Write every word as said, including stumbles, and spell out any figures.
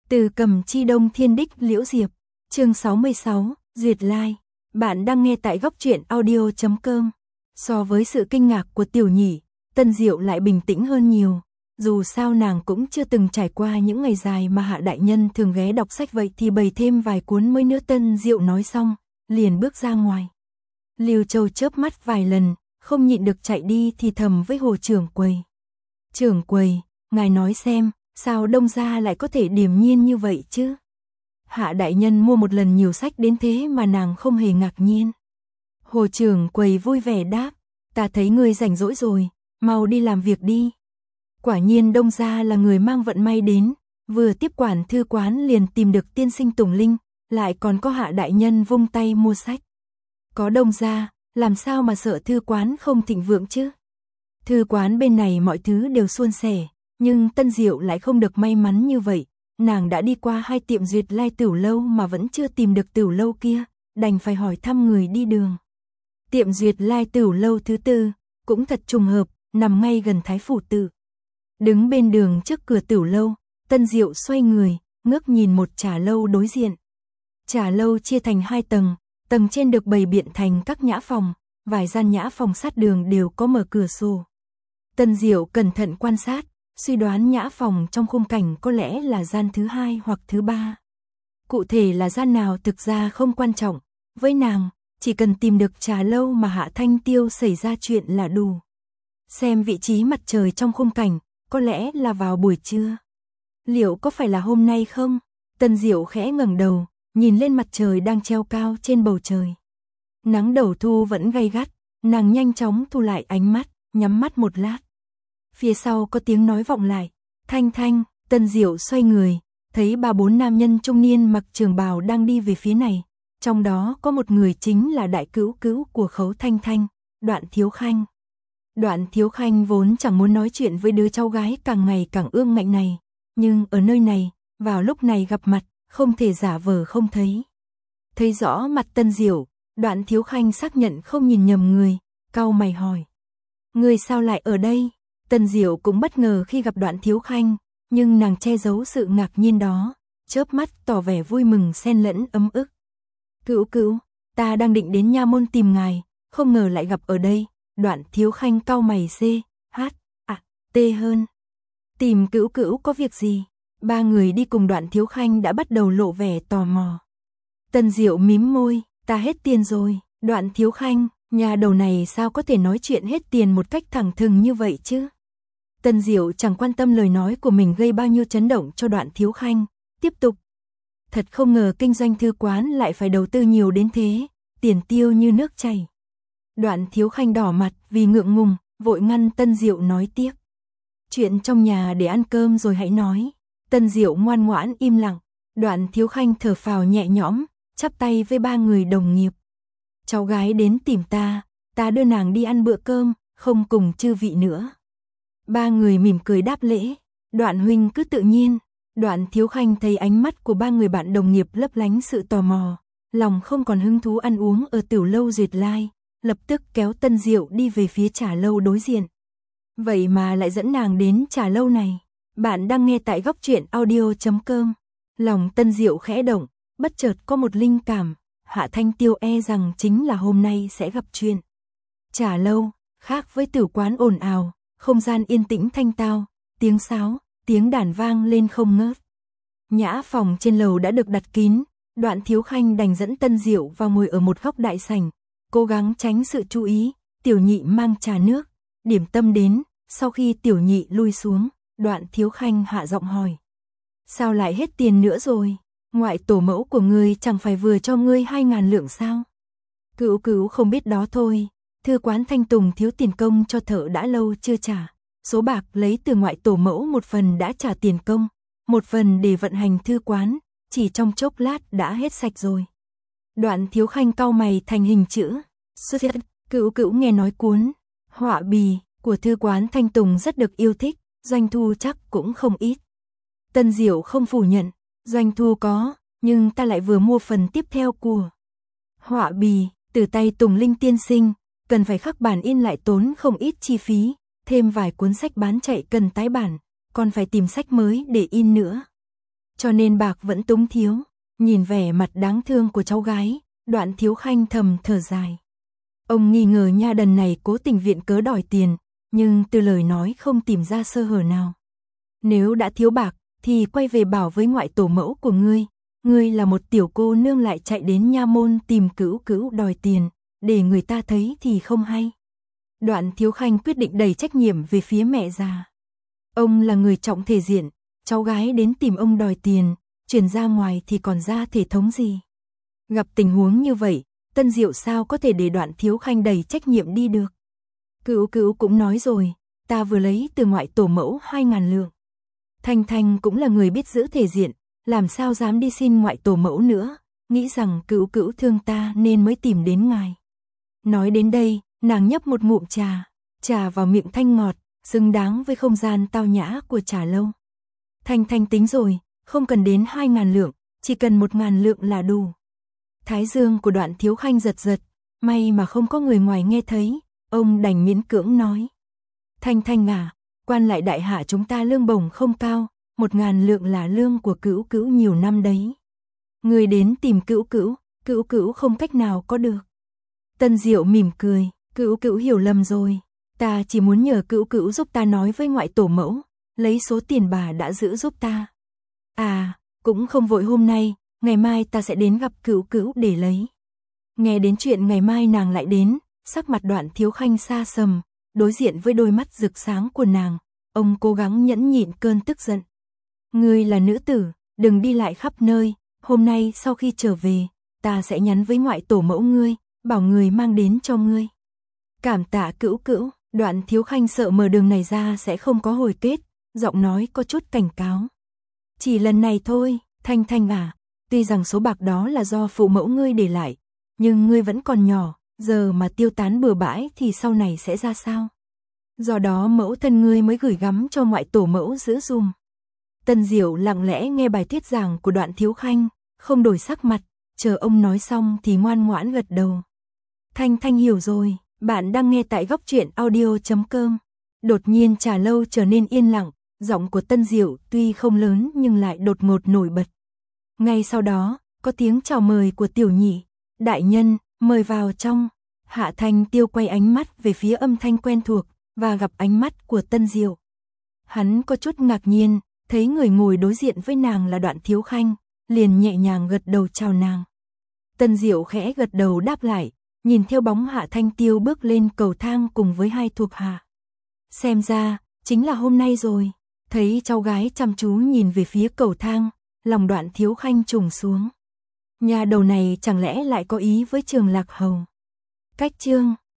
Từ Cầm Chi Đông Thiên Đích Liễu Diệp, chương sáu mươi sáu, Duyệt Lai. Bạn đang nghe tại góc truyện audio chấm com. So với sự kinh ngạc của Tiểu Nhị, Tân Diệu lại bình tĩnh hơn nhiều. Dù sao nàng cũng chưa từng trải qua những ngày dài mà Hạ đại nhân thường ghé đọc sách, vậy thì bày thêm vài cuốn mới nữa. Tân Diệu nói xong, liền bước ra ngoài. Lưu Châu chớp mắt vài lần, không nhịn được chạy đi thì thầm với Hồ trưởng quầy. Trưởng quầy, ngài nói xem, sao Đông gia lại có thể điềm nhiên như vậy chứ? Hạ đại nhân mua một lần nhiều sách đến thế mà nàng không hề ngạc nhiên. Hồ trưởng quầy vui vẻ đáp, ta thấy ngươi rảnh rỗi rồi, mau đi làm việc đi. Quả nhiên Đông gia là người mang vận may đến, vừa tiếp quản thư quán liền tìm được tiên sinh Tùng Linh, lại còn có Hạ đại nhân vung tay mua sách. Có Đông gia, làm sao mà sợ thư quán không thịnh vượng chứ? Thư quán bên này mọi thứ đều suôn sẻ, nhưng Tân Diệu lại không được may mắn như vậy. Nàng đã đi qua hai tiệm Duyệt Lai Tửu lâu mà vẫn chưa tìm được Tửu lâu kia, đành phải hỏi thăm người đi đường. Tiệm Duyệt Lai Tửu lâu thứ tư, cũng thật trùng hợp, nằm ngay gần Thái Phủ Tự. Đứng bên đường trước cửa Tửu lâu, Tân Diệu xoay người, ngước nhìn một trà lâu đối diện. Trà lâu chia thành hai tầng, tầng trên được bày biện thành các nhã phòng, vài gian nhã phòng sát đường đều có mở cửa sổ. Tân Diệu cẩn thận quan sát, suy đoán nhã phòng trong khung cảnh có lẽ là gian thứ hai hoặc thứ ba. Cụ thể là gian nào thực ra không quan trọng, với nàng, chỉ cần tìm được trà lâu mà Hạ Thanh Tiêu xảy ra chuyện là đủ. Xem vị trí mặt trời trong khung cảnh, có lẽ là vào buổi trưa. Liệu có phải là hôm nay không? Tân Diệu khẽ ngẩng đầu, nhìn lên mặt trời đang treo cao trên bầu trời. Nắng đầu thu vẫn gay gắt, nàng nhanh chóng thu lại ánh mắt, nhắm mắt một lát. Phía sau có tiếng nói vọng lại, Thanh Thanh. Tân Diệu xoay người, thấy ba bốn nam nhân trung niên mặc trường bào đang đi về phía này. Trong đó có một người chính là đại cữu cữu của Khấu Thanh Thanh, Đoạn Thiếu Khanh. Đoạn Thiếu Khanh vốn chẳng muốn nói chuyện với đứa cháu gái càng ngày càng ương ngạnh này, nhưng ở nơi này, vào lúc này gặp mặt, không thể giả vờ không thấy. Thấy rõ mặt Tân Diệu, Đoạn Thiếu Khanh xác nhận không nhìn nhầm người, cau mày hỏi: "Người sao lại ở đây?" Tân Diệu cũng bất ngờ khi gặp Đoạn Thiếu Khanh, nhưng nàng che giấu sự ngạc nhiên đó, chớp mắt tỏ vẻ vui mừng xen lẫn ấm ức. "Cữu cữu, ta đang định đến nha môn tìm ngài, không ngờ lại gặp ở đây." Đoạn Thiếu Khanh cau mày c, h, à, t hơn. "Tìm cữu cữu có việc gì?" Ba người đi cùng Đoạn Thiếu Khanh đã bắt đầu lộ vẻ tò mò. Tân Diệu mím môi, "Ta hết tiền rồi." Đoạn Thiếu Khanh, nhà đầu này sao có thể nói chuyện hết tiền một cách thẳng thừng như vậy chứ? Tân Diệu chẳng quan tâm lời nói của mình gây bao nhiêu chấn động cho Đoạn Thiếu Khanh, tiếp tục: "Thật không ngờ kinh doanh thư quán lại phải đầu tư nhiều đến thế, tiền tiêu như nước chảy." Đoạn Thiếu Khanh đỏ mặt vì ngượng ngùng, vội ngăn Tân Diệu nói tiếp: "Chuyện trong nhà để ăn cơm rồi hãy nói." Tân Diệu ngoan ngoãn im lặng. Đoạn Thiếu Khanh thở phào nhẹ nhõm, chắp tay với ba người đồng nghiệp: "Cháu gái đến tìm ta, ta đưa nàng đi ăn bữa cơm, không cùng chư vị nữa." Ba người mỉm cười đáp lễ: "Đoạn huynh cứ tự nhiên." Đoạn Thiếu Khanh thấy ánh mắt của ba người bạn đồng nghiệp lấp lánh sự tò mò, lòng không còn hứng thú ăn uống ở Tửu lâu Duyệt Lai, lập tức kéo Tân Diệu đi về phía trà lâu đối diện. Vậy mà lại dẫn nàng đến trà lâu này. Bạn đang nghe tại góc truyện audio chấm com. Lòng Tân Diệu khẽ động, bất chợt có một linh cảm, Hạ Thanh Tiêu e rằng chính là hôm nay sẽ gặp chuyện. Trà lâu, khác với tử quán ồn ào, không gian yên tĩnh thanh tao, tiếng sáo, tiếng đàn vang lên không ngớt. Nhã phòng trên lầu đã được đặt kín, Đoạn Thiếu Khanh đành dẫn Tân Diệu vào ngồi ở một góc đại sảnh, cố gắng tránh sự chú ý. Tiểu Nhị mang trà nước, điểm tâm đến. Sau khi Tiểu Nhị lui xuống, Đoạn Thiếu Khanh hạ giọng hỏi: "Sao lại hết tiền nữa rồi? Ngoại tổ mẫu của ngươi chẳng phải vừa cho ngươi hai ngàn lượng sao?" "Cữu cữu không biết đó thôi, thư quán Thanh Tùng thiếu tiền công cho thợ đã lâu chưa trả. Số bạc lấy từ ngoại tổ mẫu một phần đã trả tiền công, một phần để vận hành thư quán, chỉ trong chốc lát đã hết sạch rồi." Đoạn Thiếu Khanh cau mày thành hình chữ. Cữu cữu nghe nói cuốn họa bì của thư quán Thanh Tùng rất được yêu thích, doanh thu chắc cũng không ít. Tân Diệu không phủ nhận, doanh thu có, nhưng ta lại vừa mua phần tiếp theo của họa bì từ tay Tùng Linh tiên sinh, cần phải khắc bản in lại tốn không ít chi phí, thêm vài cuốn sách bán chạy cần tái bản, còn phải tìm sách mới để in nữa. cho nên bạc vẫn túng thiếu. Nhìn vẻ mặt đáng thương của cháu gái, Đoạn Thiếu Khanh thầm thở dài. Ông nghi ngờ nha đần này cố tình viện cớ đòi tiền, nhưng từ lời nói không tìm ra sơ hở nào. Nếu đã thiếu bạc, thì quay về bảo với ngoại tổ mẫu của ngươi, ngươi là một tiểu cô nương lại chạy đến nha môn tìm Cữu Cữu đòi tiền, để người ta thấy thì không hay. Đoạn Thiếu Khanh quyết định đẩy trách nhiệm về phía mẹ già. Ông là người trọng thể diện, cháu gái đến tìm ông đòi tiền, truyền ra ngoài thì còn ra thể thống gì. Gặp tình huống như vậy, Tân Diệu sao có thể để Đoạn Thiếu Khanh đẩy trách nhiệm đi được. Cữu Cữu cũng nói rồi, ta vừa lấy từ ngoại tổ mẫu hai ngàn lượng. Thanh Thanh cũng là người biết giữ thể diện, làm sao dám đi xin ngoại tổ mẫu nữa, nghĩ rằng Cữu Cữu thương ta nên mới tìm đến ngài. Nói đến đây, nàng nhấp một ngụm trà, trà vào miệng thanh ngọt, xứng đáng với không gian tao nhã của trà lâu. Thanh Thanh tính rồi, không cần đến hai ngàn lượng, chỉ cần một ngàn lượng là đủ. Thái dương của Đoạn Thiếu Khanh giật giật, may mà không có người ngoài nghe thấy, ông đành miễn cưỡng nói. Thanh Thanh à, quan lại đại hạ chúng ta lương bổng không cao, một ngàn lượng là lương của Cữu Cữu nhiều năm đấy. Người đến tìm Cữu Cữu, Cữu Cữu không cách nào có được. Tân Diệu mỉm cười, Cữu Cữu hiểu lầm rồi, ta chỉ muốn nhờ Cữu Cữu giúp ta nói với ngoại tổ mẫu, lấy số tiền bà đã giữ giúp ta. À, cũng không vội hôm nay, ngày mai ta sẽ đến gặp Cữu Cữu để lấy. Nghe đến chuyện ngày mai nàng lại đến, sắc mặt Đoạn Thiếu Khanh xa sầm, đối diện với đôi mắt rực sáng của nàng, ông cố gắng nhẫn nhịn cơn tức giận. Ngươi là nữ tử, đừng đi lại khắp nơi, hôm nay sau khi trở về, ta sẽ nhắn với ngoại tổ mẫu ngươi, bảo người mang đến cho ngươi. Cảm tạ Cữu Cữu. Đoạn Thiếu Khanh sợ mở đường này ra sẽ không có hồi kết, giọng nói có chút cảnh cáo. Chỉ lần này thôi, Thanh Thanh à, tuy rằng số bạc đó là do phụ mẫu ngươi để lại, nhưng ngươi vẫn còn nhỏ, giờ mà tiêu tán bừa bãi thì sau này sẽ ra sao? Do đó mẫu thân ngươi mới gửi gắm cho ngoại tổ mẫu giữ dùm. Tân Diệu lặng lẽ nghe bài thuyết giảng của Đoạn Thiếu Khanh, không đổi sắc mặt, chờ ông nói xong thì ngoan ngoãn gật đầu. Thanh Thanh hiểu rồi. Bạn đang nghe tại góc truyện audio chấm com. Đột nhiên trà lâu trở nên yên lặng, giọng của Tân Diệu tuy không lớn nhưng lại đột ngột nổi bật. Ngay sau đó, có tiếng chào mời của Tiểu Nhị. Đại nhân, mời vào trong. Hạ Thanh Tiêu quay ánh mắt về phía âm thanh quen thuộc, và gặp ánh mắt của Tân Diệu. Hắn có chút ngạc nhiên, thấy người ngồi đối diện với nàng là Đoạn Thiếu Khanh, liền nhẹ nhàng gật đầu chào nàng. Tân Diệu khẽ gật đầu đáp lại, nhìn theo bóng Hạ Thanh Tiêu bước lên cầu thang cùng với hai thuộc hạ. Xem ra, chính là hôm nay rồi. Thấy cháu gái chăm chú nhìn về phía cầu thang, lòng Đoạn Thiếu Khanh trùng xuống. Nhà đầu này chẳng lẽ lại có ý với Trường Lạc Hầu. Cách chương